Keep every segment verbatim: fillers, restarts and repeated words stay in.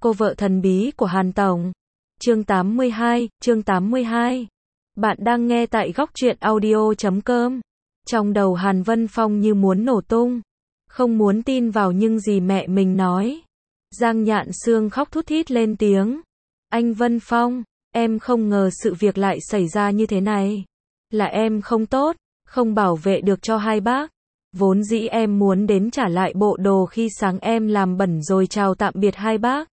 Cô vợ thần bí của Hàn Tổng. Chương tám mươi hai, chương tám mươi hai. Bạn đang nghe tại góc truyện audio chấm com. Trong đầu Hàn Vân Phong như muốn nổ tung. Không muốn tin vào những gì mẹ mình nói. Giang Nhạn Sương khóc thút thít lên tiếng. Anh Vân Phong, em không ngờ sự việc lại xảy ra như thế này. Là em không tốt, không bảo vệ được cho hai bác. Vốn dĩ em muốn đến trả lại bộ đồ khi sáng em làm bẩn rồi chào tạm biệt hai bác.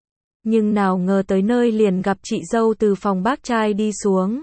Nhưng nào ngờ tới nơi liền gặp chị dâu từ phòng bác trai đi xuống.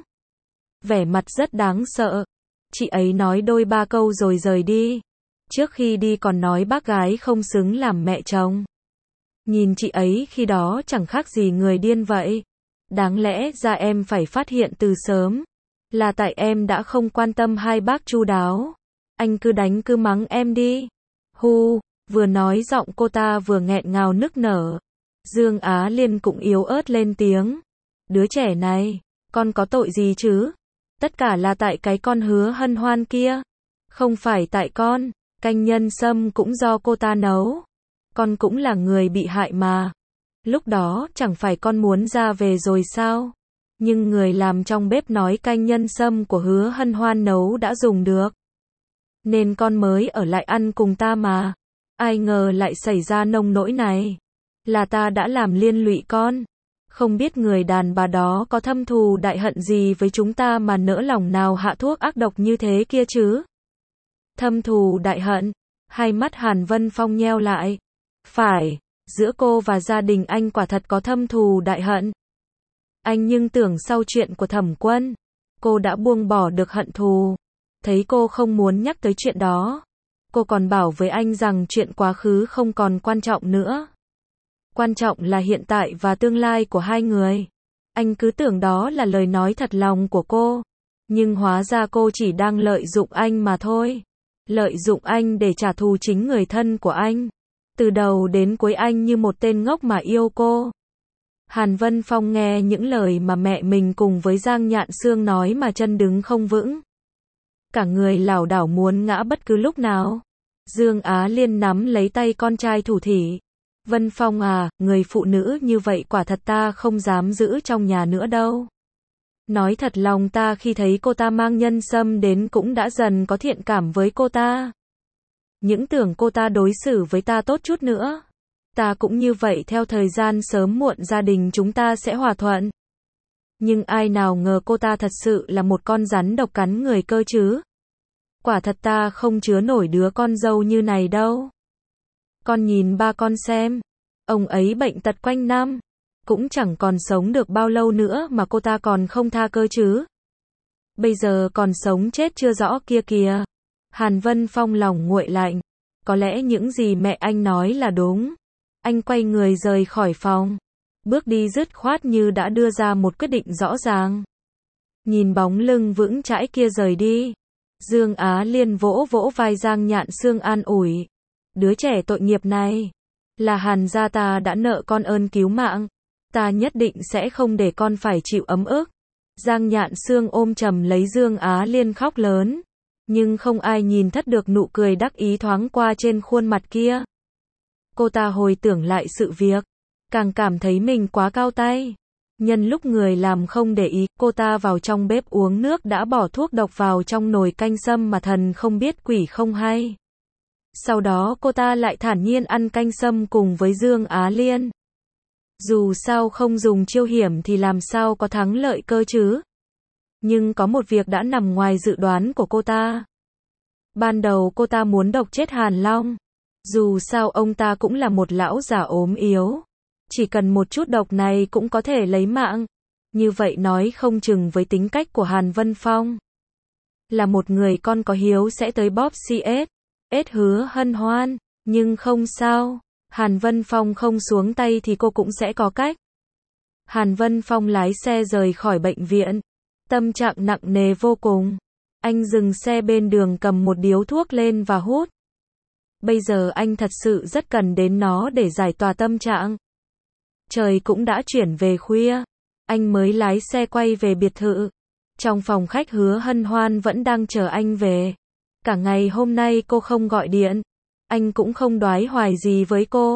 Vẻ mặt rất đáng sợ. Chị ấy nói đôi ba câu rồi rời đi. Trước khi đi còn nói bác gái không xứng làm mẹ chồng. Nhìn chị ấy khi đó chẳng khác gì người điên vậy. Đáng lẽ ra em phải phát hiện từ sớm. Là tại em đã không quan tâm hai bác chu đáo. Anh cứ đánh cứ mắng em đi. Hu, vừa nói giọng cô ta vừa nghẹn ngào nức nở. Dương Á Liên cũng yếu ớt lên tiếng. Đứa trẻ này, con có tội gì chứ? Tất cả là tại cái con Hứa Hân Hoan kia. Không phải tại con, canh nhân sâm cũng do cô ta nấu. Con cũng là người bị hại mà. Lúc đó chẳng phải con muốn ra về rồi sao? Nhưng người làm trong bếp nói canh nhân sâm của Hứa Hân Hoan nấu đã dùng được. Nên con mới ở lại ăn cùng ta mà. Ai ngờ lại xảy ra nông nỗi này. Là ta đã làm liên lụy con. Không biết người đàn bà đó có thâm thù đại hận gì với chúng ta mà nỡ lòng nào hạ thuốc ác độc như thế kia chứ. Thâm thù đại hận. Hai mắt Hàn Vân Phong nheo lại. Phải, giữa cô và gia đình anh quả thật có thâm thù đại hận. Anh nhưng tưởng sau chuyện của Thẩm Quân, cô đã buông bỏ được hận thù. Thấy cô không muốn nhắc tới chuyện đó. Cô còn bảo với anh rằng chuyện quá khứ không còn quan trọng nữa. Quan trọng là hiện tại và tương lai của hai người. Anh cứ tưởng đó là lời nói thật lòng của cô. Nhưng hóa ra cô chỉ đang lợi dụng anh mà thôi. Lợi dụng anh để trả thù chính người thân của anh. Từ đầu đến cuối anh như một tên ngốc mà yêu cô. Hàn Vân Phong nghe những lời mà mẹ mình cùng với Giang Nhạn Sương nói mà chân đứng không vững. Cả người lảo đảo muốn ngã bất cứ lúc nào. Dương Á Liên nắm lấy tay con trai thủ thỉ. Vân Phong à, người phụ nữ như vậy quả thật ta không dám giữ trong nhà nữa đâu. Nói thật lòng ta khi thấy cô ta mang nhân sâm đến cũng đã dần có thiện cảm với cô ta. Những tưởng cô ta đối xử với ta tốt chút nữa. Ta cũng như vậy theo thời gian sớm muộn gia đình chúng ta sẽ hòa thuận. Nhưng ai nào ngờ cô ta thật sự là một con rắn độc cắn người cơ chứ. Quả thật ta không chứa nổi đứa con dâu như này đâu. Con nhìn ba con xem. Ông ấy bệnh tật quanh năm. Cũng chẳng còn sống được bao lâu nữa mà cô ta còn không tha cơ chứ. Bây giờ còn sống chết chưa rõ kia kìa. Hàn Vân Phong lòng nguội lạnh. Có lẽ những gì mẹ anh nói là đúng. Anh quay người rời khỏi phòng. Bước đi dứt khoát như đã đưa ra một quyết định rõ ràng. Nhìn bóng lưng vững chãi kia rời đi. Dương Á Liên vỗ vỗ vai Giang Nhạn Sương an ủi. Đứa trẻ tội nghiệp này. Là Hàn gia ta đã nợ con ơn cứu mạng. Ta nhất định sẽ không để con phải chịu ấm ức. Giang Nhạn Sương ôm chầm lấy Dương Á Liên khóc lớn. Nhưng không ai nhìn thất được nụ cười đắc ý thoáng qua trên khuôn mặt kia. Cô ta hồi tưởng lại sự việc. Càng cảm thấy mình quá cao tay. Nhân lúc người làm không để ý, cô ta vào trong bếp uống nước đã bỏ thuốc độc vào trong nồi canh sâm mà thần không biết quỷ không hay. Sau đó cô ta lại thản nhiên ăn canh sâm cùng với Dương Á Liên. Dù sao không dùng chiêu hiểm thì làm sao có thắng lợi cơ chứ. Nhưng có một việc đã nằm ngoài dự đoán của cô ta. Ban đầu cô ta muốn độc chết Hàn Long. Dù sao ông ta cũng là một lão già ốm yếu. Chỉ cần một chút độc này cũng có thể lấy mạng. Như vậy nói không chừng với tính cách của Hàn Vân Phong. Là một người con có hiếu sẽ tới bóp xê ét. ét Hứa Hân Hoan. Nhưng không sao. Hàn Vân Phong không xuống tay thì cô cũng sẽ có cách. Hàn Vân Phong lái xe rời khỏi bệnh viện. Tâm trạng nặng nề vô cùng. Anh dừng xe bên đường cầm một điếu thuốc lên và hút. Bây giờ anh thật sự rất cần đến nó để giải tỏa tâm trạng. Trời cũng đã chuyển về khuya. Anh mới lái xe quay về biệt thự. Trong phòng khách Hứa Hân Hoan vẫn đang chờ anh về. Cả ngày hôm nay cô không gọi điện. Anh cũng không đoái hoài gì với cô.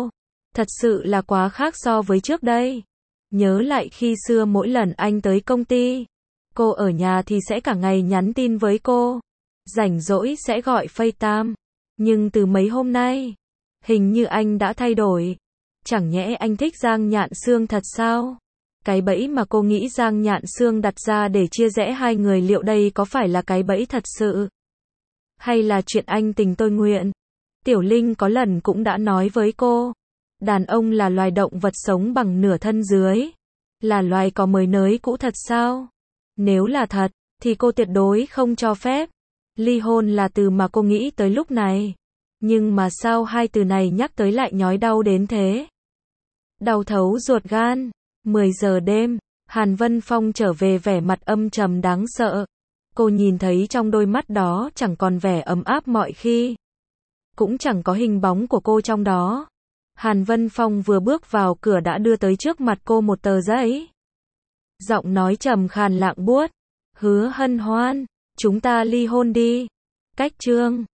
Thật sự là quá khác so với trước đây. Nhớ lại khi xưa mỗi lần anh tới công ty, cô ở nhà thì sẽ cả ngày nhắn tin với cô. Rảnh rỗi sẽ gọi FaceTime. Nhưng từ mấy hôm nay, hình như anh đã thay đổi. Chẳng nhẽ anh thích Giang Nhạn Sương thật sao? Cái bẫy mà cô nghĩ Giang Nhạn Sương đặt ra để chia rẽ hai người liệu đây có phải là cái bẫy thật sự? Hay là chuyện anh tình tôi nguyện? Tiểu Linh có lần cũng đã nói với cô, đàn ông là loài động vật sống bằng nửa thân dưới. Là loài có mới nới cũ thật sao? Nếu là thật, thì cô tuyệt đối không cho phép. Ly hôn là từ mà cô nghĩ tới lúc này. Nhưng mà sao hai từ này nhắc tới lại nhói đau đến thế? Đau thấu ruột gan. mười giờ đêm, Hàn Vân Phong trở về vẻ mặt âm trầm đáng sợ. Cô nhìn thấy trong đôi mắt đó chẳng còn vẻ ấm áp mọi khi. Cũng chẳng có hình bóng của cô trong đó. Hàn Vân Phong vừa bước vào cửa đã đưa tới trước mặt cô một tờ giấy. Giọng nói trầm khàn lạng buốt. Hứa Hân Hoan, chúng ta ly hôn đi. Cách chương